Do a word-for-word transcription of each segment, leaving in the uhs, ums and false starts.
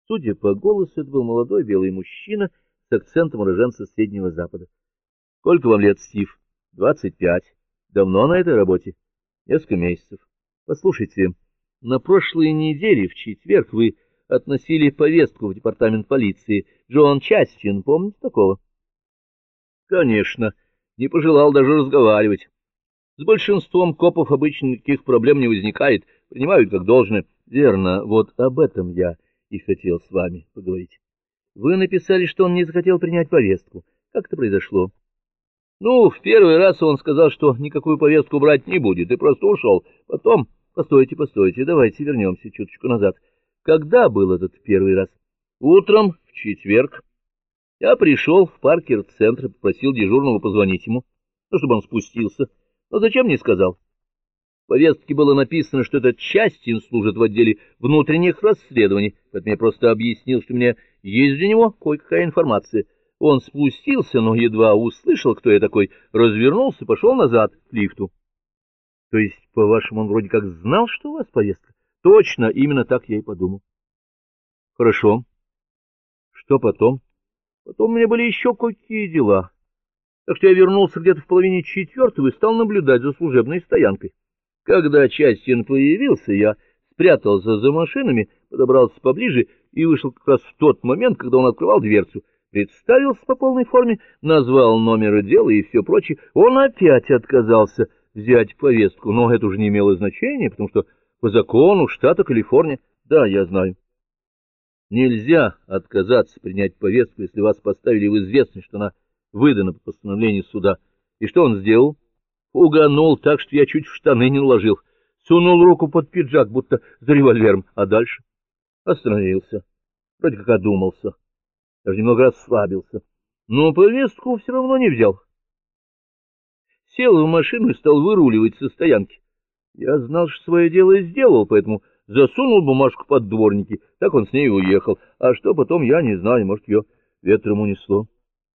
Судя по голосу, это был молодой белый мужчина с акцентом уроженца Среднего Запада. — Сколько вам лет, Стив? — Двадцать пять. Давно на этой работе? — Несколько месяцев. — Послушайте, на прошлой неделе, в четверг, вы относили повестку в департамент полиции. Джон Частин, помните такого? — Конечно. Не пожелал даже разговаривать. С большинством копов обычно никаких проблем не возникает, принимают как должное. Верно, вот об этом я и хотел с вами поговорить. Вы написали, что он не захотел принять повестку. Как это произошло? Ну, в первый раз он сказал, что никакую повестку брать не будет, и просто ушел. Потом... Постойте, постойте, давайте вернемся чуточку назад. Когда был этот первый раз? Утром, в четверг. Я пришел в Паркер-центр и попросил дежурного позвонить ему, ну, чтобы он спустился. Но зачем не сказал? В повестке было написано, что этот Частин служит в отделе внутренних расследований, поэтому я просто объяснил, что у меня есть для него кое-какая информация. Он спустился, но едва услышал, кто я такой, развернулся и пошел назад к лифту. То есть, по-вашему, он вроде как знал, что у вас повестка? Точно, именно так я и подумал. Хорошо. Что потом? Потом у меня были еще кое-какие дела. Так что я вернулся где-то в половине четвертого и стал наблюдать за служебной стоянкой. Когда Частин появился, я спрятался за машинами, подобрался поближе и вышел как раз в тот момент, когда он открывал дверцу. Представился по полной форме, назвал номер дела и все прочее. Он опять отказался взять повестку, но это уже не имело значения, потому что по закону штата Калифорния... Да, я знаю. Нельзя отказаться принять повестку, если вас поставили в известность, что она выдана по постановлению суда. И что он сделал? Угонул так, что я чуть в штаны не наложил. Сунул руку под пиджак, будто за револьвером. А дальше? Остановился. Вроде как одумался. Даже немного расслабился. Но повестку все равно не взял. Сел в машину и стал выруливать со стоянки. Я знал, что свое дело сделал, поэтому засунул бумажку под дворники. Так он с ней уехал. А что потом, я не знаю, может, ее ветром унесло.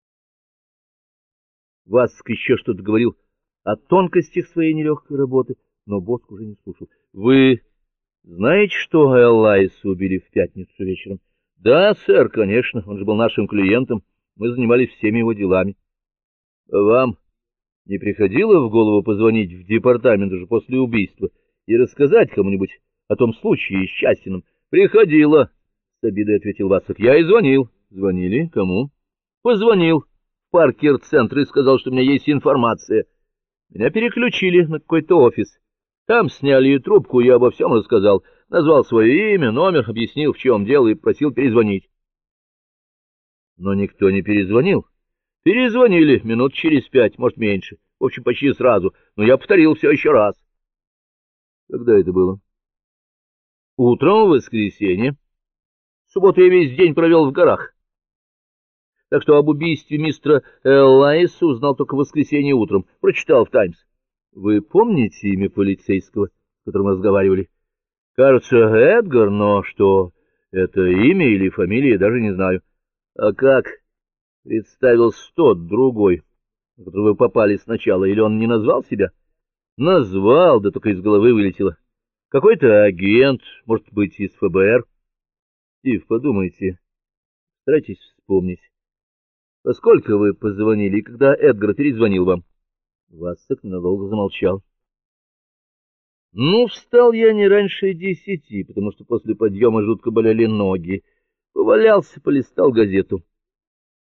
Васк еще что-то говорил о тонкостях своей нелегкой работы, но Боск уже не слушал. — Вы знаете, что Эллайса убили в пятницу вечером? — Да, сэр, конечно, он же был нашим клиентом. Мы занимались всеми его делами. — Вам не приходило в голову позвонить в департамент уже после убийства и рассказать кому-нибудь о том случае с Частином? — Приходило, — с обидой ответил Васок. — Я и звонил. — Звонили? Кому? — Позвонил в Паркер-центр и сказал, что у меня есть информация. Меня переключили на какой-то офис. Там сняли и трубку, я обо всем рассказал. Назвал свое имя, номер, объяснил, в чем дело, и просил перезвонить. Но никто не перезвонил. Перезвонили минут через пять, может, меньше. В общем, почти сразу. Но я повторил все еще раз. Когда это было? Утром в воскресенье. В субботу я весь день провел в горах. Так что об убийстве мистера Эллайса узнал только в воскресенье утром. Прочитал в «Таймс». Вы помните имя полицейского, с которым разговаривали? Кажется, Эдгар, но что это имя или фамилия, я даже не знаю. А как представился тот другой, на которого вы попали сначала, или он не назвал себя? Назвал, да только из головы вылетело. Какой-то агент, может быть, из эф бэ эр. Стив, подумайте, старайтесь вспомнить. Поскольку вы позвонили, когда Эдгар перезвонил вам? Вассек надолго замолчал. Ну, встал я не раньше десяти, потому что после подъема жутко болели ноги. Повалялся, полистал газету.